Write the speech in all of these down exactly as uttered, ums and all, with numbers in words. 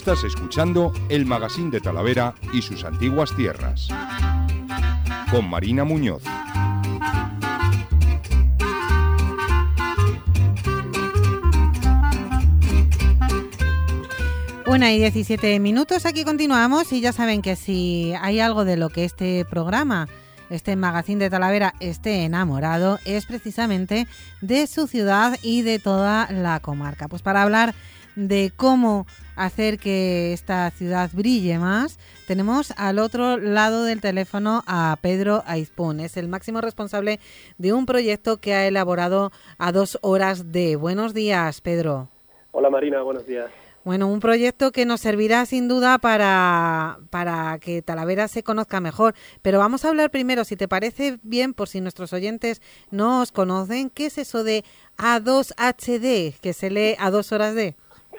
Estás escuchando el Magazín de Talavera y sus antiguas tierras, con Marina Muñoz. Una y diecisiete minutos, aquí continuamos y ya saben que si hay algo de lo que este programa, este Magazín de Talavera esté enamorado, es precisamente de su ciudad y de toda la comarca. Pues para hablar de cómo hacer que esta ciudad brille más, tenemos al otro lado del teléfono a Pedro Aizpún. Es el máximo responsable de un proyecto que ha elaborado A Dos Horas de. Buenos días, Pedro. Hola Marina, buenos días. Bueno, un proyecto que nos servirá sin duda para, para que Talavera se conozca mejor. Pero vamos a hablar primero, si te parece bien, por si nuestros oyentes no os conocen, ¿qué es eso de A dos H D, que se lee A Dos Horas de?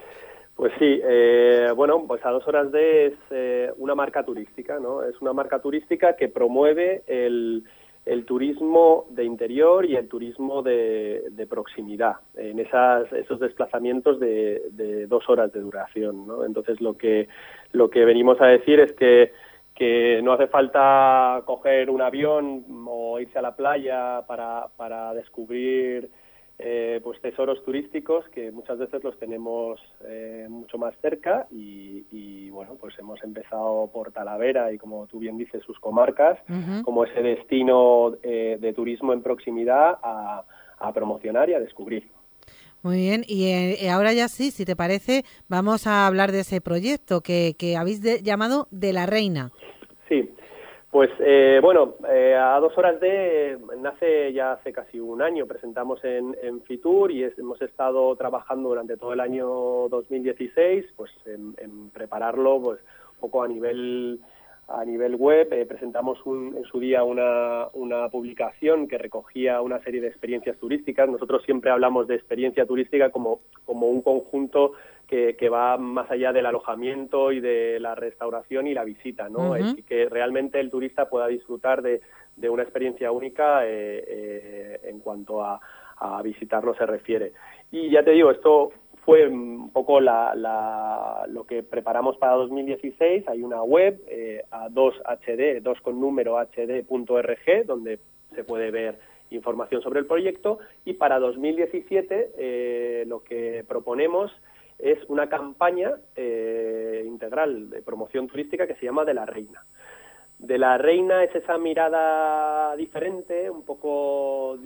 Pues sí, eh, bueno, pues A Dos Horas de es eh, una marca turística, ¿no? Es una marca turística que promueve el, el turismo de interior y el turismo de, de proximidad, en esas, esos desplazamientos de, de dos horas de duración, ¿no? Entonces lo que, lo que venimos a decir es que, que no hace falta coger un avión o irse a la playa para, para descubrir Eh, pues tesoros turísticos que muchas veces los tenemos eh, mucho más cerca y, y bueno, pues hemos empezado por Talavera y, como tú bien dices, sus comarcas, uh-huh. como ese destino eh, de turismo en proximidad a, a promocionar y a descubrir. Muy bien, y eh, ahora ya sí, si te parece, vamos a hablar de ese proyecto que, que habéis de, llamado De la Reina. Sí. Pues eh, bueno, eh, A Dos Horas de eh, nace ya hace casi un año. Presentamos en, en Fitur y es, hemos estado trabajando durante todo el año dos mil dieciséis, pues en, en prepararlo, pues un poco a nivel a nivel web. Eh, presentamos un, en su día una, una publicación que recogía una serie de experiencias turísticas. Nosotros siempre hablamos de experiencia turística como como un conjunto que, que va más allá del alojamiento y de la restauración y la visita, ¿no? Uh-huh. Es que realmente el turista pueda disfrutar de, de una experiencia única eh, eh, en cuanto a, a visitarlo se refiere. Y ya te digo, esto fue un poco la, la, lo que preparamos para dos mil dieciséis. Hay una web, eh, A dos H D, dos con número H D punto org, donde se puede ver información sobre el proyecto. Y para dos mil diecisiete eh, lo que proponemos es una campaña eh, integral de promoción turística que se llama De la Reina. De la Reina es esa mirada diferente, un poco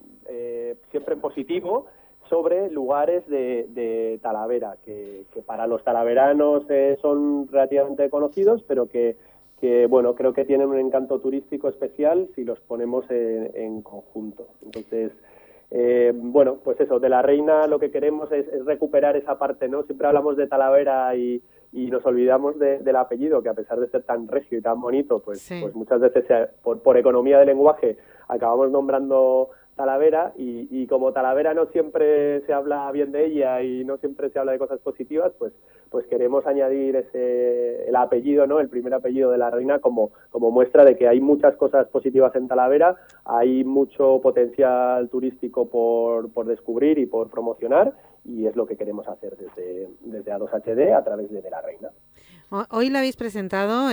eh, siempre en positivo, sobre lugares de, de Talavera, que, que para los talaveranos eh, son relativamente conocidos, pero que, que bueno, creo que tienen un encanto turístico especial si los ponemos en, en conjunto. Entonces, Eh, bueno, pues eso, De la Reina lo que queremos es, es recuperar esa parte, ¿no? Siempre hablamos de Talavera y, y nos olvidamos de, del apellido, que a pesar de ser tan regio y tan bonito, pues, sí. pues muchas veces se, por, por economía de lenguaje acabamos nombrando Talavera y, y como Talavera no siempre se habla bien de ella y no siempre se habla de cosas positivas, pues pues queremos añadir ese el apellido, ¿no? El primer apellido de la reina como como muestra de que hay muchas cosas positivas en Talavera, hay mucho potencial turístico por por descubrir y por promocionar, y es lo que queremos hacer desde desde A dos H D a través de, de la reina. Hoy la habéis presentado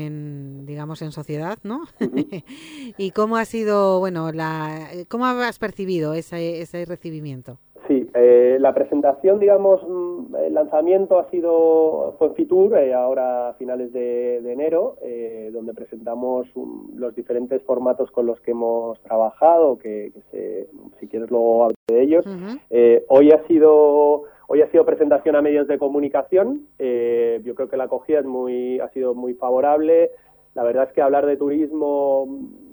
en, digamos, en sociedad, ¿no? Uh-huh. ¿Y cómo ha sido, bueno, la, cómo has percibido ese, ese recibimiento? Sí, eh, la presentación, digamos, el lanzamiento ha sido, fue en Fitur, eh, ahora a finales de, de enero, eh, donde presentamos um, los diferentes formatos con los que hemos trabajado, que, que se, si quieres luego hablo de ellos. Uh-huh. Eh, hoy ha sido... Hoy ha sido presentación a medios de comunicación. Eh, yo creo que la acogida es muy, ha sido muy favorable. La verdad es que hablar de turismo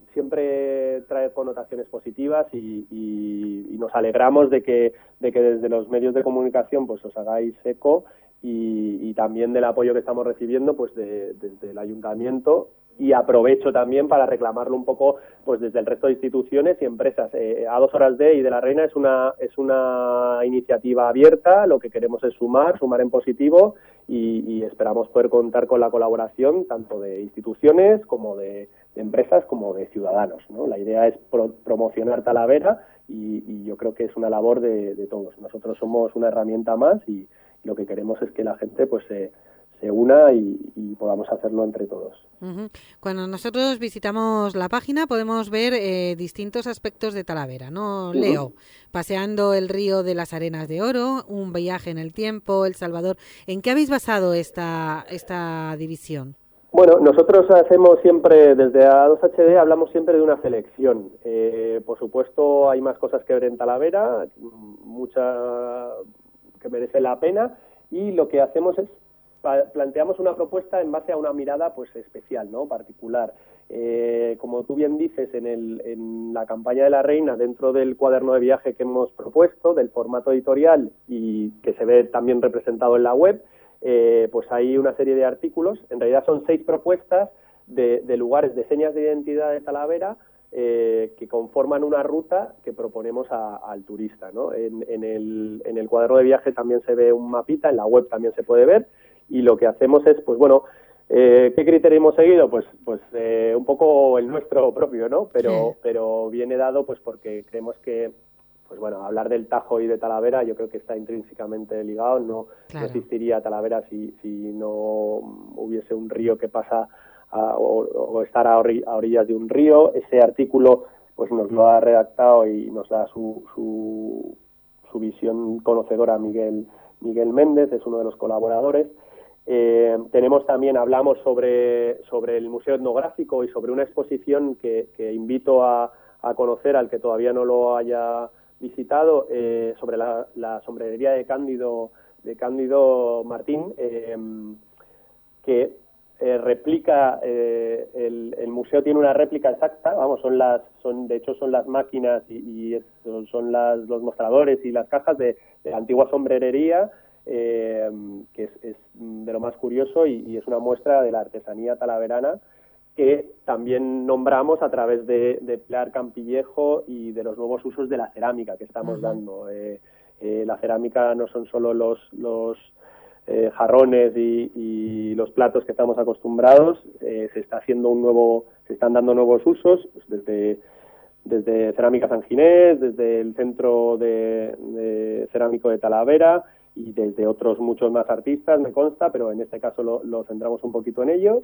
siempre trae connotaciones positivas y, y, y nos alegramos de que, de que desde los medios de comunicación pues os hagáis eco y, y también del apoyo que estamos recibiendo pues de, desde el ayuntamiento. Y aprovecho también para reclamarlo un poco pues desde el resto de instituciones y empresas. Eh, A Dos Horas de y de la Reina es una es una iniciativa abierta, lo que queremos es sumar, sumar en positivo y, y esperamos poder contar con la colaboración tanto de instituciones como de, de empresas como de ciudadanos, ¿no? La idea es pro, promocionar Talavera y, y yo creo que es una labor de, de todos. Nosotros somos una herramienta más y lo que queremos es que la gente pues se, se una y, y podamos hacerlo entre todos. Uh-huh. Cuando nosotros visitamos la página podemos ver eh, distintos aspectos de Talavera, ¿no, Leo? Uh-huh. Paseando el río de las Arenas de Oro, un viaje en el tiempo, El Salvador. ¿En qué habéis basado esta, esta división? Bueno, nosotros hacemos siempre, desde A dos H D, hablamos siempre de una selección. Eh, por supuesto, hay más cosas que ver en Talavera, mucha que merece la pena, y lo que hacemos es planteamos una propuesta en base a una mirada pues especial, ¿no? Particular. Eh, como tú bien dices, en, el, en la campaña de la Reina, dentro del cuaderno de viaje que hemos propuesto, del formato editorial y que se ve también representado en la web, eh, pues hay una serie de artículos. En realidad son seis propuestas de, de lugares, de señas de identidad de Talavera, eh, que conforman una ruta que proponemos a, al turista, ¿no? En, en, el, en el cuaderno de viaje también se ve un mapita, en la web también se puede ver. Y lo que hacemos es, pues bueno, eh, ¿qué criterio hemos seguido? Pues pues eh, un poco el nuestro propio, ¿no? Pero sí. pero viene dado pues porque creemos que, pues bueno, hablar del Tajo y de Talavera yo creo que está intrínsecamente ligado. No, claro. No existiría Talavera si, si no hubiese un río que pasa a, o, o estar a, orri- a orillas de un río. Ese artículo pues nos lo ha redactado y nos da su, su, su visión conocedora Miguel, Miguel Méndez, es uno de los colaboradores. Eh, tenemos también, hablamos sobre, sobre el Museo Etnográfico y sobre una exposición que, que invito a, a conocer al que todavía no lo haya visitado, eh, sobre la, la sombrerería de Cándido, de Cándido Martín, eh, que eh, replica, eh, el, el museo tiene una réplica exacta, vamos, son las, son de hecho son las máquinas y, y es, son las, los mostradores y las cajas de, de la antigua sombrerería. Eh, que es, es de lo más curioso y, y es una muestra de la artesanía talaverana que también nombramos a través de, de Pilar Campillejo y de los nuevos usos de la cerámica que estamos uh-huh. dando. Eh, eh, la cerámica no son solo los, los eh, jarrones y, y los platos que estamos acostumbrados, eh, se está haciendo un nuevo, se están dando nuevos usos, pues desde desde Cerámica San Ginés, desde el Centro de, de Cerámico de Talavera y desde otros muchos más artistas, me consta, pero en este caso lo, lo centramos un poquito en ellos.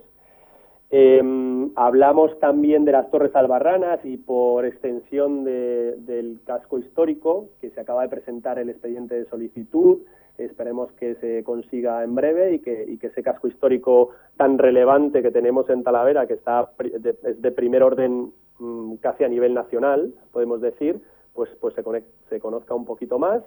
Eh, hablamos también de las Torres Albarranas y por extensión de, del casco histórico, que se acaba de presentar el expediente de solicitud. Esperemos que se consiga en breve y que, y que ese casco histórico tan relevante que tenemos en Talavera, que está de, es de primer orden mmm, casi a nivel nacional, podemos decir, pues, pues se, conect, se conozca un poquito más.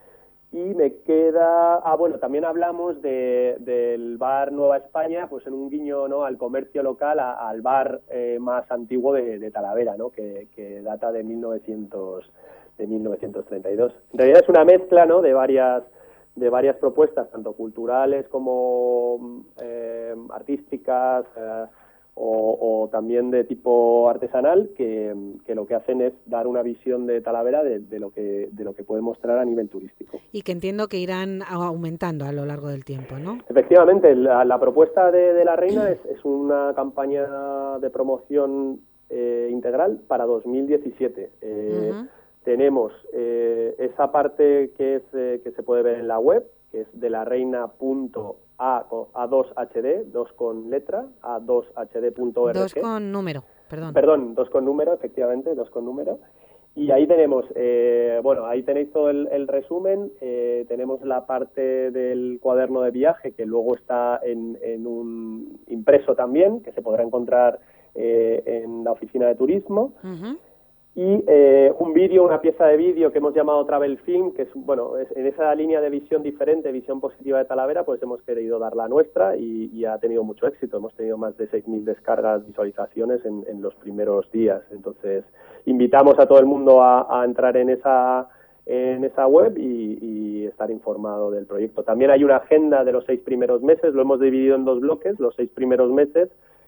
Y me queda... Ah, bueno, también hablamos de, del bar Nueva España, pues en un guiño, ¿no?, al comercio local, a, al bar eh, más antiguo de, de Talavera, ¿no?, que, que data de, mil novecientos, de mil novecientos treinta y dos. En realidad es una mezcla, ¿no?, de varias, de varias propuestas, tanto culturales como eh, artísticas, eh, O, o también de tipo artesanal, que, que lo que hacen es dar una visión de Talavera de, de lo que de lo que puede mostrar a nivel turístico. Y que entiendo que irán aumentando a lo largo del tiempo, ¿no? Efectivamente, la, la propuesta de, de la Reina es, es una campaña de promoción eh, integral para dos mil diecisiete. Eh, uh-huh. Tenemos eh, esa parte que es eh, que se puede ver en la web, que es de la reina punto A, A dos H D, dos con letra, A dos H D punto org. Dos con número, perdón. Perdón, dos con número, efectivamente, dos con número. Y ahí tenemos, eh, bueno, ahí tenéis todo el, el resumen, eh, tenemos la parte del cuaderno de viaje, que luego está en, en un impreso también, que se podrá encontrar eh, en la oficina de turismo. Uh-huh. Y eh, un vídeo, una pieza de vídeo que hemos llamado Travel Film, que es, bueno, es, en esa línea de visión diferente, visión positiva de Talavera, pues hemos querido dar la nuestra y, y ha tenido mucho éxito. Hemos tenido más de seis mil descargas, visualizaciones en, en los primeros días. Entonces, invitamos a todo el mundo a, a entrar en esa, en esa web y, y estar informado del proyecto. También hay una agenda de los seis primeros meses, lo hemos dividido en dos bloques, los seis primeros meses,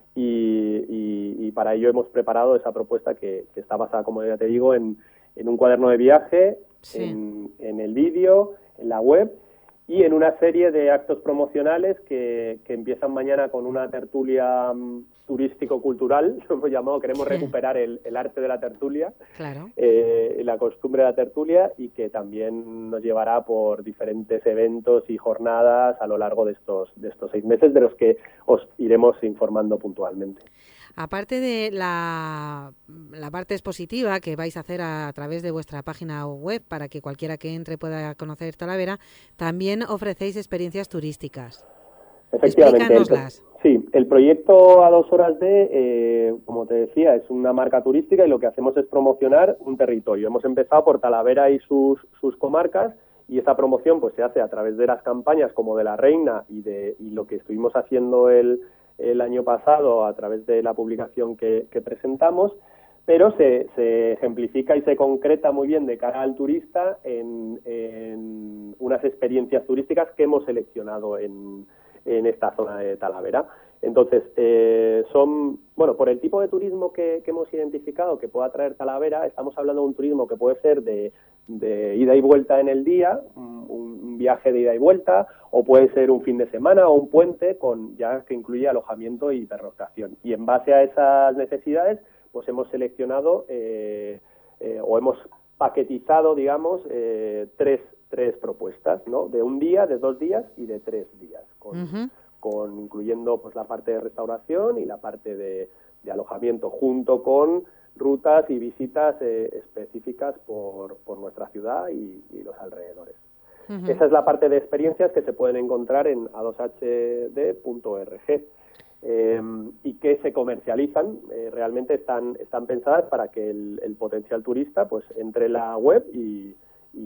Y, y, y para ello hemos preparado esa propuesta que, que está basada, como ya te digo, en, en un cuaderno de viaje, sí. en, en el vídeo, en la web y en una serie de actos promocionales que, que empiezan mañana con una tertulia turístico-cultural, lo hemos llamado, queremos recuperar el, el arte de la tertulia, claro. eh, la costumbre de la tertulia, y que también nos llevará por diferentes eventos y jornadas a lo largo de estos, de estos seis meses, de los que os iremos informando puntualmente. Aparte de la, la parte expositiva que vais a hacer a, a través de vuestra página web para que cualquiera que entre pueda conocer Talavera, también ofrecéis experiencias turísticas. Efectivamente. Explícanoslas. Sí, el proyecto A Dos Horas de, eh, como te decía, es una marca turística y lo que hacemos es promocionar un territorio. Hemos empezado por Talavera y sus, sus comarcas, y esa promoción pues se hace a través de las campañas como de La Reina y de y lo que estuvimos haciendo el el año pasado a través de la publicación que, que presentamos, pero se, se ejemplifica y se concreta muy bien de cara al turista en, en unas experiencias turísticas que hemos seleccionado en, en esta zona de Talavera. Entonces, eh, son, bueno, por el tipo de turismo que, que hemos identificado que pueda traer Talavera, estamos hablando de un turismo que puede ser de, de ida y vuelta en el día, un, un viaje de ida y vuelta, o puede ser un fin de semana o un puente con ya que incluye alojamiento y pernoctación. Y en base a esas necesidades, pues hemos seleccionado eh, eh, o hemos paquetizado, digamos, eh, tres, tres propuestas, ¿no? De un día, de dos días y de tres días, con, uh-huh. con incluyendo pues la parte de restauración y la parte de, de alojamiento, junto con rutas y visitas eh, específicas por, por nuestra ciudad y, y los alrededores. Uh-huh. Esa es la parte de experiencias que se pueden encontrar en a dos h d punto org eh, y que se comercializan. Eh, realmente están, están pensadas para que el, el potencial turista pues entre en la web y,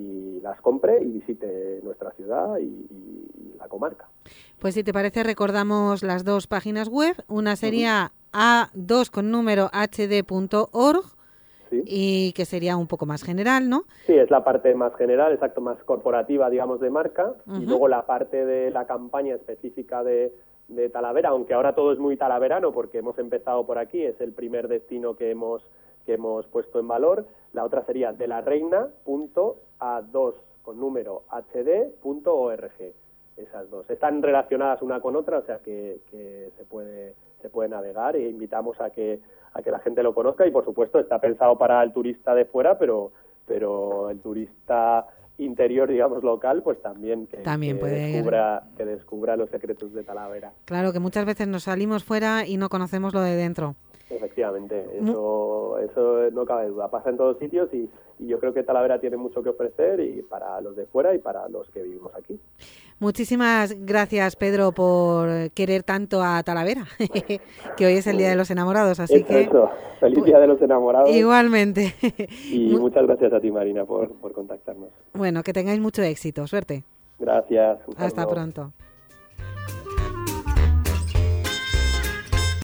y las compre y visite nuestra ciudad y, y la comarca. Pues si te parece, recordamos las dos páginas web. Una sería uh-huh. a dos con número h d punto org. Sí. Y que sería un poco más general, ¿no? Sí, es la parte más general, exacto, más corporativa, digamos, de marca. Uh-huh. Y luego la parte de la campaña específica de, de Talavera, aunque ahora todo es muy talaverano porque hemos empezado por aquí, es el primer destino que hemos que hemos puesto en valor. La otra sería de la reina punto a dos con número h d punto org. Esas dos están relacionadas una con otra, o sea que, que se puede se puede navegar, e invitamos a que a que la gente lo conozca. Y por supuesto está pensado para el turista de fuera, pero pero el turista interior, digamos, local, pues también que, también que puede descubra que descubra los secretos de Talavera. Claro, que muchas veces nos salimos fuera y no conocemos lo de dentro. Efectivamente, eso eso no cabe duda, pasa en todos sitios y, y yo creo que Talavera tiene mucho que ofrecer, y para los de fuera y para los que vivimos aquí. Muchísimas gracias, Pedro, por querer tanto a Talavera, que hoy es el Día de los Enamorados, así eso, que... Eso, feliz Día de los Enamorados. Igualmente. Y muchas gracias a ti, Marina, por, por contactarnos. Bueno, que tengáis mucho éxito, suerte. Gracias. Hasta pronto.